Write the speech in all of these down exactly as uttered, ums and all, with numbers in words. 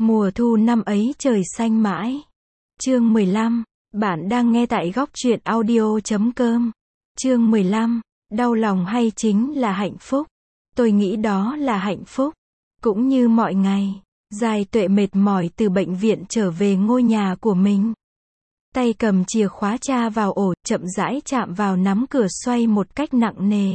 Mùa thu năm ấy trời xanh mãi. Chương mười lăm. Bạn đang nghe tại góc truyện audio chấm com. Chương mười lăm. Đau lòng hay chính là hạnh phúc? Tôi nghĩ đó là hạnh phúc. Cũng như mọi ngày, Giai Tuệ mệt mỏi từ bệnh viện trở về ngôi nhà của mình. Tay cầm chìa khóa tra vào ổ, chậm rãi chạm vào nắm cửa xoay một cách nặng nề.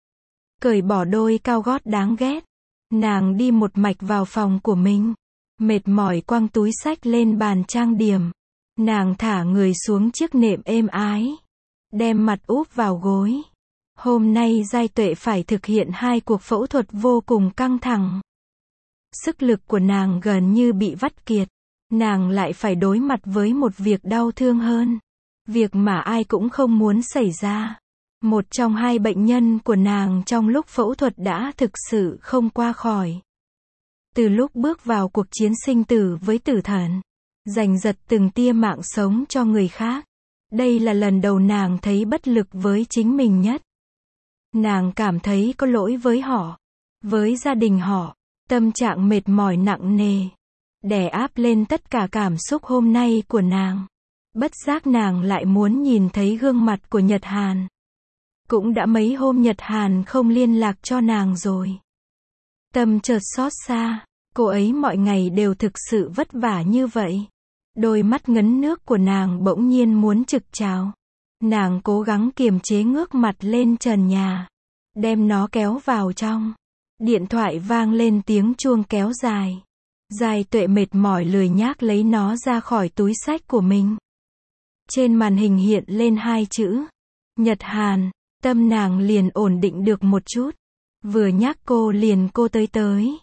Cởi bỏ đôi cao gót đáng ghét. Nàng đi một mạch vào phòng của mình. Mệt mỏi quăng túi xách lên bàn trang điểm. Nàng thả người xuống chiếc nệm êm ái. Đem mặt úp vào gối. Hôm nay Giai Tuệ phải thực hiện hai cuộc phẫu thuật vô cùng căng thẳng. Sức lực của nàng gần như bị vắt kiệt. Nàng lại phải đối mặt với một việc đau thương hơn. Việc mà ai cũng không muốn xảy ra. Một trong hai bệnh nhân của nàng trong lúc phẫu thuật đã thực sự không qua khỏi. Từ lúc bước vào cuộc chiến sinh tử với tử thần, giành giật từng tia mạng sống cho người khác, đây là lần đầu nàng thấy bất lực với chính mình nhất. Nàng cảm thấy có lỗi với họ, với gia đình họ. Tâm trạng mệt mỏi nặng nề, đè áp lên tất cả cảm xúc hôm nay của nàng. Bất giác nàng lại muốn nhìn thấy gương mặt của Nhật Hàn. Cũng đã mấy hôm Nhật Hàn không liên lạc cho nàng rồi. Tâm chợt xót xa, cô ấy mọi ngày đều thực sự vất vả như vậy. Đôi mắt ngấn nước của nàng bỗng nhiên muốn trực trào. Nàng cố gắng kiềm chế ngước mặt lên trần nhà, đem nó kéo vào trong. Điện thoại vang lên tiếng chuông kéo dài. Giai Tuệ mệt mỏi lười nhác lấy nó ra khỏi túi xách của mình. Trên màn hình hiện lên hai chữ Nhật Hàn. Tâm nàng liền ổn định được một chút. Vừa nhắc cô liền cô tới tới.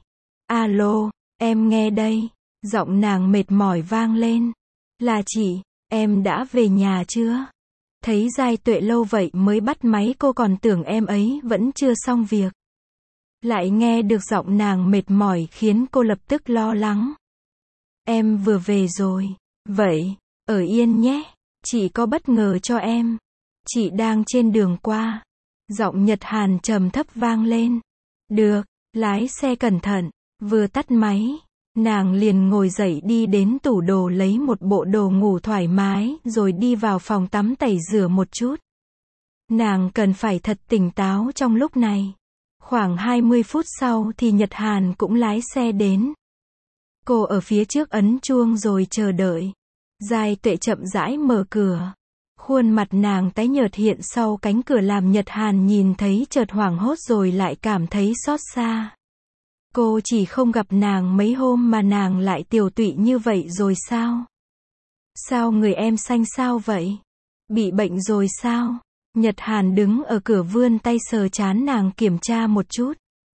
Alo, em nghe đây. Giọng nàng mệt mỏi vang lên. Là chị, em đã về nhà chưa? Thấy Giai Tuệ lâu vậy mới bắt máy, cô còn tưởng em ấy vẫn chưa xong việc. Lại nghe được giọng nàng mệt mỏi khiến cô lập tức lo lắng. Em vừa về rồi. Vậy, ở yên nhé. Chị có bất ngờ cho em. Chị đang trên đường qua. Giọng Nhật Hàn trầm thấp vang lên. Được, lái xe cẩn thận. Vừa tắt máy, nàng liền ngồi dậy đi đến tủ đồ lấy một bộ đồ ngủ thoải mái rồi đi vào phòng tắm tẩy rửa một chút. Nàng cần phải thật tỉnh táo trong lúc này. Khoảng hai mươi phút sau thì Nhật Hàn cũng lái xe đến. Cô ở phía trước ấn chuông rồi chờ đợi. Giai Tuệ chậm rãi mở cửa. Khuôn mặt nàng tái nhợt hiện sau cánh cửa làm Nhật Hàn nhìn thấy chợt hoảng hốt rồi lại cảm thấy xót xa. Cô chỉ không gặp nàng mấy hôm mà nàng lại tiều tụy như vậy rồi sao? Sao người em xanh xao vậy? Bị bệnh rồi sao? Nhật Hàn đứng ở cửa vươn tay sờ trán nàng kiểm tra một chút.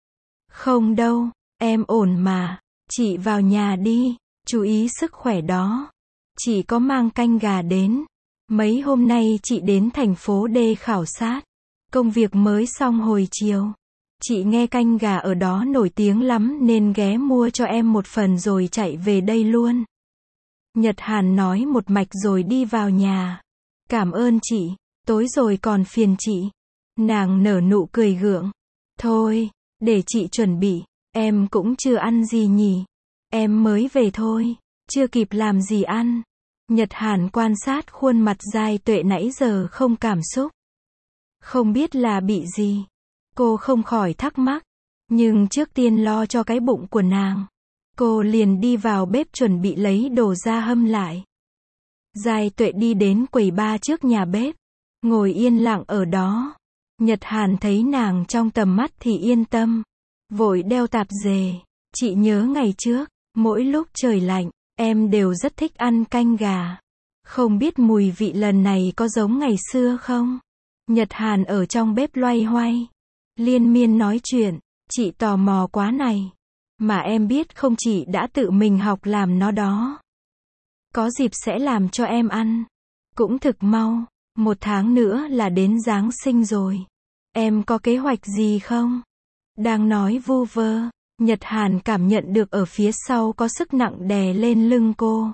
Không đâu, em ổn mà. Chị vào nhà đi, chú ý sức khỏe đó. Chị có mang canh gà đến. Mấy hôm nay chị đến thành phố D khảo sát. Công việc mới xong hồi chiều. Chị nghe canh gà ở đó nổi tiếng lắm nên ghé mua cho em một phần rồi chạy về đây luôn. Nhật Hàn nói một mạch rồi đi vào nhà. Cảm ơn chị, tối rồi còn phiền chị. Nàng nở nụ cười gượng. Thôi, để chị chuẩn bị, em cũng chưa ăn gì nhỉ. Em mới về thôi, chưa kịp làm gì ăn. Nhật Hàn quan sát khuôn mặt Giai Tuệ nãy giờ không cảm xúc. Không biết là bị gì. Cô không khỏi thắc mắc. Nhưng trước tiên lo cho cái bụng của nàng. Cô liền đi vào bếp chuẩn bị lấy đồ ra hâm lại. Giai Tuệ đi đến quầy bar trước nhà bếp. Ngồi yên lặng ở đó. Nhật Hàn thấy nàng trong tầm mắt thì yên tâm. Vội đeo tạp dề. Chị nhớ ngày trước, mỗi lúc trời lạnh, em đều rất thích ăn canh gà. Không biết mùi vị lần này có giống ngày xưa không? Nhật Hàn ở trong bếp loay hoay. Liên miên nói chuyện. Chị tò mò quá này. Mà em biết không, chị đã tự mình học làm nó đó. Có dịp sẽ làm cho em ăn. Cũng thực mau. Một tháng nữa là đến Giáng sinh rồi. Em có kế hoạch gì không? Đang nói vu vơ, Nhật Hàn cảm nhận được ở phía sau có sức nặng đè lên lưng cô.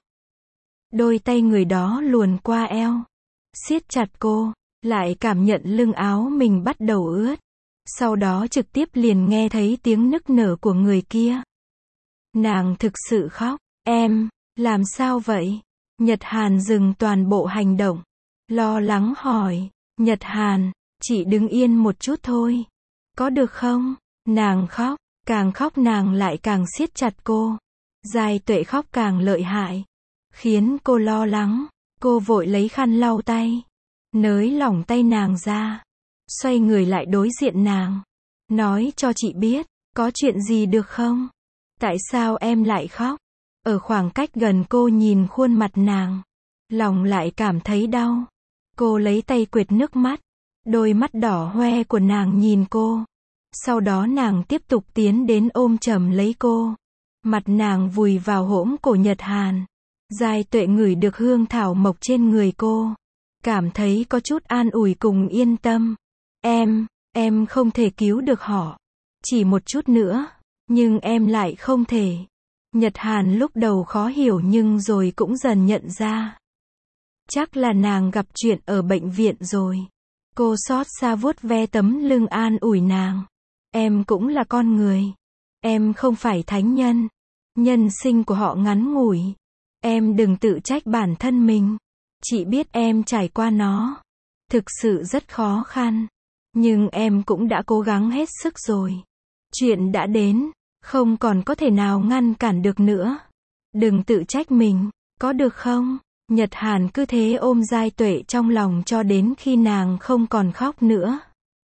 Đôi tay người đó luồn qua eo, siết chặt cô, lại cảm nhận lưng áo mình bắt đầu ướt. Sau đó trực tiếp liền nghe thấy tiếng nức nở của người kia. Nàng thực sự khóc. Em, làm sao vậy? Nhật Hàn dừng toàn bộ hành động. Lo lắng hỏi. Nhật Hàn, chị đứng yên một chút thôi. Có được không? Nàng khóc. Càng khóc nàng lại càng siết chặt cô. Giai Tuệ khóc càng lợi hại. Khiến cô lo lắng. Cô vội lấy khăn lau tay. Nới lỏng tay nàng ra. Xoay người lại đối diện nàng. Nói cho chị biết, có chuyện gì được không? Tại sao em lại khóc? Ở khoảng cách gần cô nhìn khuôn mặt nàng. Lòng lại cảm thấy đau. Cô lấy tay quệt nước mắt. Đôi mắt đỏ hoe của nàng nhìn cô. Sau đó nàng tiếp tục tiến đến ôm chầm lấy cô. Mặt nàng vùi vào hõm cổ Nhật Hàn. Giai Tuệ ngửi được hương thảo mộc trên người cô. Cảm thấy có chút an ủi cùng yên tâm. Em, em không thể cứu được họ. Chỉ một chút nữa. Nhưng em lại không thể. Nhật Hàn lúc đầu khó hiểu nhưng rồi cũng dần nhận ra. Chắc là nàng gặp chuyện ở bệnh viện rồi. Cô xót xa vuốt ve tấm lưng an ủi nàng. Em cũng là con người. Em không phải thánh nhân. Nhân sinh của họ ngắn ngủi. Em đừng tự trách bản thân mình. Chị biết em trải qua nó. Thực sự rất khó khăn. Nhưng em cũng đã cố gắng hết sức rồi. Chuyện đã đến. Không còn có thể nào ngăn cản được nữa. Đừng tự trách mình. Có được không? Nhật Hàn cứ thế ôm Giai Tuệ trong lòng cho đến khi nàng không còn khóc nữa.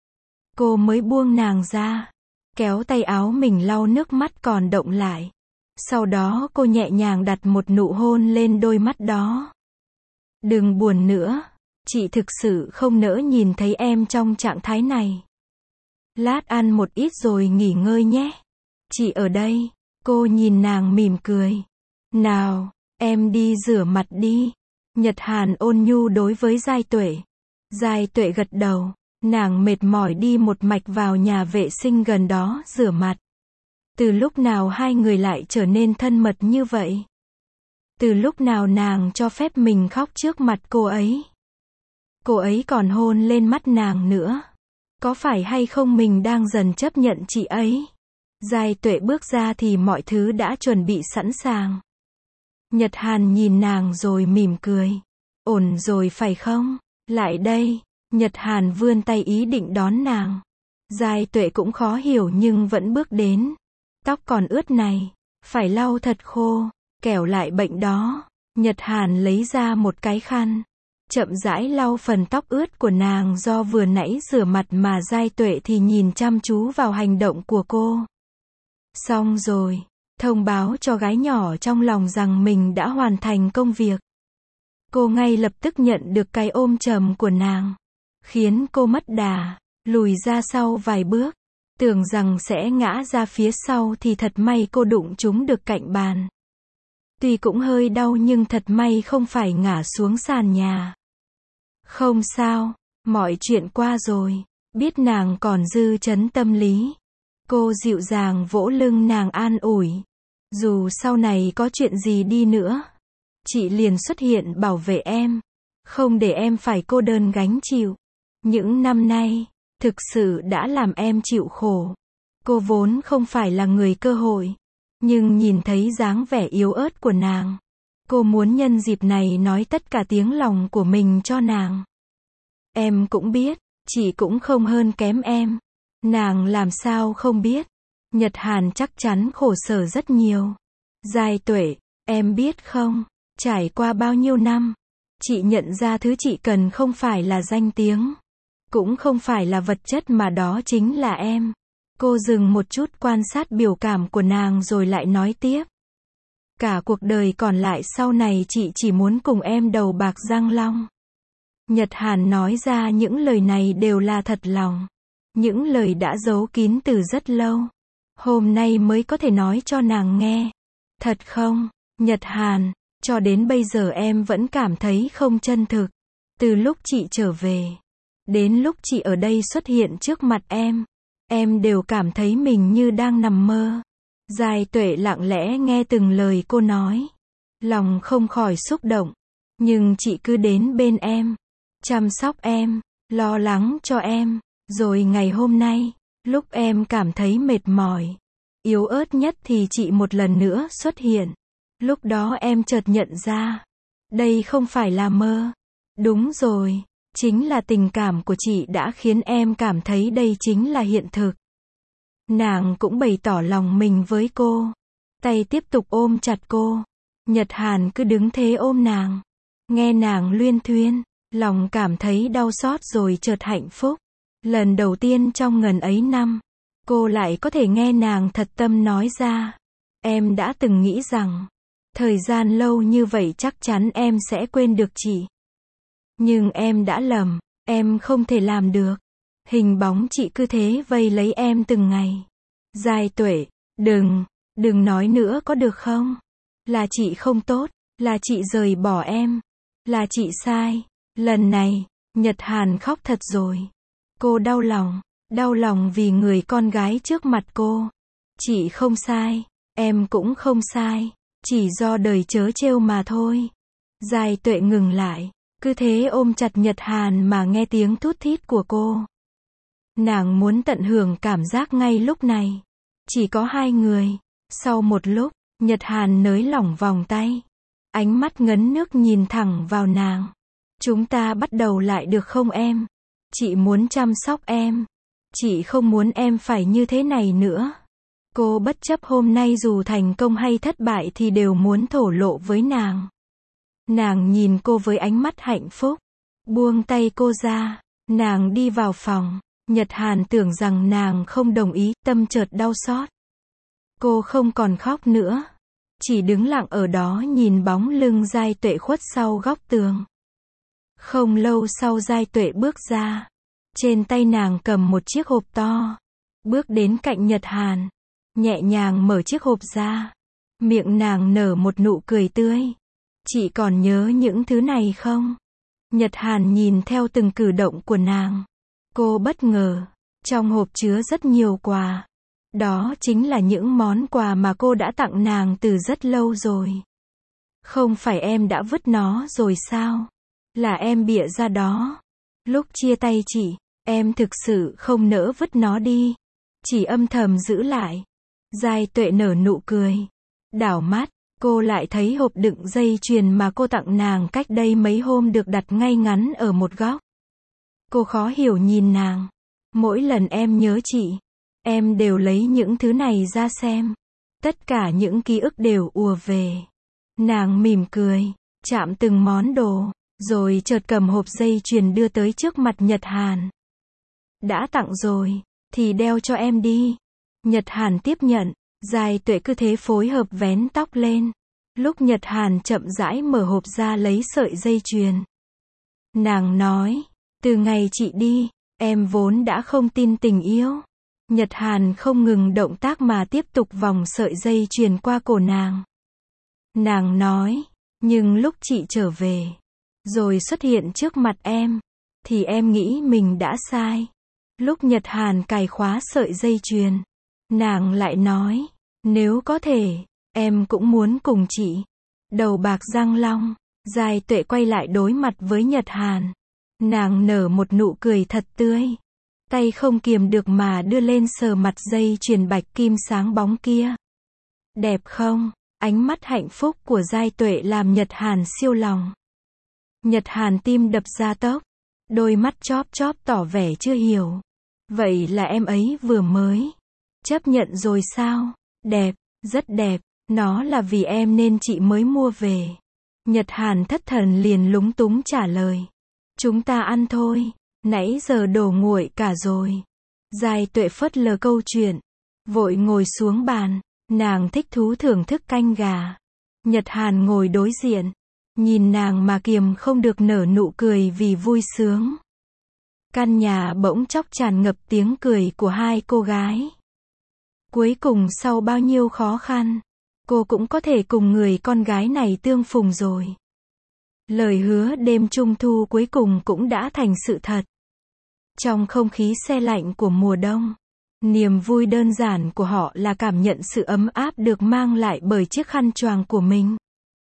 Cô mới buông nàng ra. Kéo tay áo mình lau nước mắt còn động lại. Sau đó cô nhẹ nhàng đặt một nụ hôn lên đôi mắt đó. Đừng buồn nữa. Chị thực sự không nỡ nhìn thấy em trong trạng thái này. Lát ăn một ít rồi nghỉ ngơi nhé. Chị ở đây. Cô nhìn nàng mỉm cười. Nào, em đi rửa mặt đi. Nhật Hàn ôn nhu đối với Giai Tuệ. Giai Tuệ gật đầu. Nàng mệt mỏi đi một mạch vào nhà vệ sinh gần đó rửa mặt. Từ lúc nào hai người lại trở nên thân mật như vậy? Từ lúc nào nàng cho phép mình khóc trước mặt cô ấy? Cô ấy còn hôn lên mắt nàng nữa. Có phải hay không mình đang dần chấp nhận chị ấy? Giai Tuệ bước ra thì mọi thứ đã chuẩn bị sẵn sàng. Nhật Hàn nhìn nàng rồi mỉm cười. Ổn rồi phải không? Lại đây. Nhật Hàn vươn tay ý định đón nàng. Giai Tuệ cũng khó hiểu nhưng vẫn bước đến. Tóc còn ướt này. Phải lau thật khô. Kẻo lại bệnh đó. Nhật Hàn lấy ra một cái khăn. Chậm rãi lau phần tóc ướt của nàng do vừa nãy rửa mặt mà Giai Tuệ thì nhìn chăm chú vào hành động của cô. Xong rồi. Thông báo cho gái nhỏ trong lòng rằng mình đã hoàn thành công việc. Cô ngay lập tức nhận được cái ôm chầm của nàng. Khiến cô mất đà. Lùi ra sau vài bước. Tưởng rằng sẽ ngã ra phía sau thì thật may cô đụng trúng được cạnh bàn. Tuy cũng hơi đau nhưng thật may không phải ngã xuống sàn nhà. Không sao. Mọi chuyện qua rồi. Biết nàng còn dư chấn tâm lý. Cô dịu dàng vỗ lưng nàng an ủi. Dù sau này có chuyện gì đi nữa. Chị liền xuất hiện bảo vệ em. Không để em phải cô đơn gánh chịu. Những năm nay, thực sự đã làm em chịu khổ. Cô vốn không phải là người cơ hội. Nhưng nhìn thấy dáng vẻ yếu ớt của nàng. Cô muốn nhân dịp này nói tất cả tiếng lòng của mình cho nàng. Em cũng biết, chị cũng không hơn kém em. Nàng làm sao không biết. Nhật Hàn chắc chắn khổ sở rất nhiều. Giai Tuệ, em biết không, trải qua bao nhiêu năm, chị nhận ra thứ chị cần không phải là danh tiếng, cũng không phải là vật chất mà đó chính là em. Cô dừng một chút quan sát biểu cảm của nàng rồi lại nói tiếp. Cả cuộc đời còn lại sau này chị chỉ muốn cùng em đầu bạc răng long. Nhật Hàn nói ra những lời này đều là thật lòng. Những lời đã giấu kín từ rất lâu. Hôm nay mới có thể nói cho nàng nghe. Thật không, Nhật Hàn, cho đến bây giờ em vẫn cảm thấy không chân thực. Từ lúc chị trở về, đến lúc chị ở đây xuất hiện trước mặt em, em đều cảm thấy mình như đang nằm mơ. Giai Tuệ lặng lẽ nghe từng lời cô nói. Lòng không khỏi xúc động. Nhưng chị cứ đến bên em, chăm sóc em, lo lắng cho em. Rồi ngày hôm nay, lúc em cảm thấy mệt mỏi, yếu ớt nhất thì chị một lần nữa xuất hiện. Lúc đó em chợt nhận ra, đây không phải là mơ. Đúng rồi, chính là tình cảm của chị đã khiến em cảm thấy đây chính là hiện thực. Nàng cũng bày tỏ lòng mình với cô. Tay tiếp tục ôm chặt cô. Nhật Hàn cứ đứng thế ôm nàng. Nghe nàng luyên thuyên, lòng cảm thấy đau xót rồi chợt hạnh phúc. Lần đầu tiên trong ngần ấy năm, cô lại có thể nghe nàng thật tâm nói ra. Em đã từng nghĩ rằng, thời gian lâu như vậy chắc chắn em sẽ quên được chị. Nhưng em đã lầm, em không thể làm được. Hình bóng chị cứ thế vây lấy em từng ngày. Giai Tuệ, đừng, đừng nói nữa có được không? Là chị không tốt, là chị rời bỏ em, là chị sai. Lần này, Nhật Hàn khóc thật rồi. Cô đau lòng, đau lòng vì người con gái trước mặt cô. Chị không sai, em cũng không sai, chỉ do đời trớ trêu mà thôi. Giai Tuệ ngừng lại, cứ thế ôm chặt Nhật Hàn mà nghe tiếng thút thít của cô. Nàng muốn tận hưởng cảm giác ngay lúc này. Chỉ có hai người. Sau một lúc, Nhật Hàn nới lỏng vòng tay. Ánh mắt ngấn nước nhìn thẳng vào nàng. Chúng ta bắt đầu lại được không em? Chị muốn chăm sóc em. Chị không muốn em phải như thế này nữa. Cô bất chấp hôm nay dù thành công hay thất bại thì đều muốn thổ lộ với nàng. Nàng nhìn cô với ánh mắt hạnh phúc. Buông tay cô ra. Nàng đi vào phòng. Nhật Hàn tưởng rằng nàng không đồng ý, tâm chợt đau xót. Cô không còn khóc nữa. Chỉ đứng lặng ở đó nhìn bóng lưng Giai Tuệ khuất sau góc tường. Không lâu sau Giai Tuệ bước ra. Trên tay nàng cầm một chiếc hộp to. Bước đến cạnh Nhật Hàn. Nhẹ nhàng mở chiếc hộp ra. Miệng nàng nở một nụ cười tươi. Chị còn nhớ những thứ này không? Nhật Hàn nhìn theo từng cử động của nàng. Cô bất ngờ. Trong hộp chứa rất nhiều quà. Đó chính là những món quà mà cô đã tặng nàng từ rất lâu rồi. Không phải em đã vứt nó rồi sao? Là em bịa ra đó. Lúc chia tay chị, em thực sự không nỡ vứt nó đi. Chỉ âm thầm giữ lại. Giai Tuệ nở nụ cười. Đảo mắt, cô lại thấy hộp đựng dây chuyền mà cô tặng nàng cách đây mấy hôm được đặt ngay ngắn ở một góc. Cô khó hiểu nhìn nàng. Mỗi lần em nhớ chị, em đều lấy những thứ này ra xem. Tất cả những ký ức đều ùa về. Nàng mỉm cười, chạm từng món đồ, rồi chợt cầm hộp dây chuyền đưa tới trước mặt Nhật Hàn. Đã tặng rồi, thì đeo cho em đi. Nhật Hàn tiếp nhận, Giai Tuệ cứ thế phối hợp vén tóc lên. Lúc Nhật Hàn chậm rãi mở hộp ra lấy sợi dây chuyền. Nàng nói, từ ngày chị đi, em vốn đã không tin tình yêu. Nhật Hàn không ngừng động tác mà tiếp tục vòng sợi dây chuyền qua cổ nàng. Nàng nói, nhưng lúc chị trở về, rồi xuất hiện trước mặt em, thì em nghĩ mình đã sai. Lúc Nhật Hàn cài khóa sợi dây chuyền, nàng lại nói, nếu có thể, em cũng muốn cùng chị. Đầu bạc răng long, Giai Tuệ quay lại đối mặt với Nhật Hàn. Nàng nở một nụ cười thật tươi. Tay không kiềm được mà đưa lên sờ mặt dây chuyền bạch kim sáng bóng kia. Đẹp không? Ánh mắt hạnh phúc của Giai Tuệ làm Nhật Hàn siêu lòng. Nhật Hàn tim đập ra tốc. Đôi mắt chóp chóp tỏ vẻ chưa hiểu. Vậy là em ấy vừa mới chấp nhận rồi sao? Đẹp, rất đẹp. Nó là vì em nên chị mới mua về. Nhật Hàn thất thần liền lúng túng trả lời. Chúng ta ăn thôi. Nãy giờ đồ nguội cả rồi. Giai Tuệ phớt lờ câu chuyện. Vội ngồi xuống bàn. Nàng thích thú thưởng thức canh gà. Nhật Hàn ngồi đối diện. Nhìn nàng mà kiềm không được nở nụ cười vì vui sướng. Căn nhà bỗng chốc tràn ngập tiếng cười của hai cô gái. Cuối cùng sau bao nhiêu khó khăn, cô cũng có thể cùng người con gái này tương phùng rồi. Lời hứa đêm trung thu cuối cùng cũng đã thành sự thật. Trong không khí se lạnh của mùa đông, niềm vui đơn giản của họ là cảm nhận sự ấm áp được mang lại bởi chiếc khăn choàng của mình.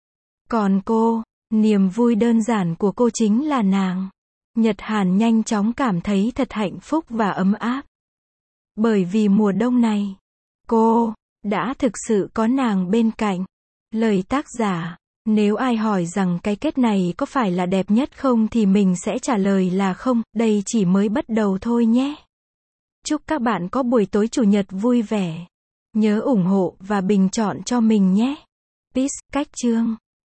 Còn cô, niềm vui đơn giản của cô chính là nàng. Nhật Hàn nhanh chóng cảm thấy thật hạnh phúc và ấm áp. Bởi vì mùa đông này, cô đã thực sự có nàng bên cạnh. Lời tác giả. Nếu ai hỏi rằng cái kết này có phải là đẹp nhất không thì mình sẽ trả lời là không, đây chỉ mới bắt đầu thôi nhé. Chúc các bạn có buổi tối chủ nhật vui vẻ. Nhớ ủng hộ và bình chọn cho mình nhé. Peace, cách chương.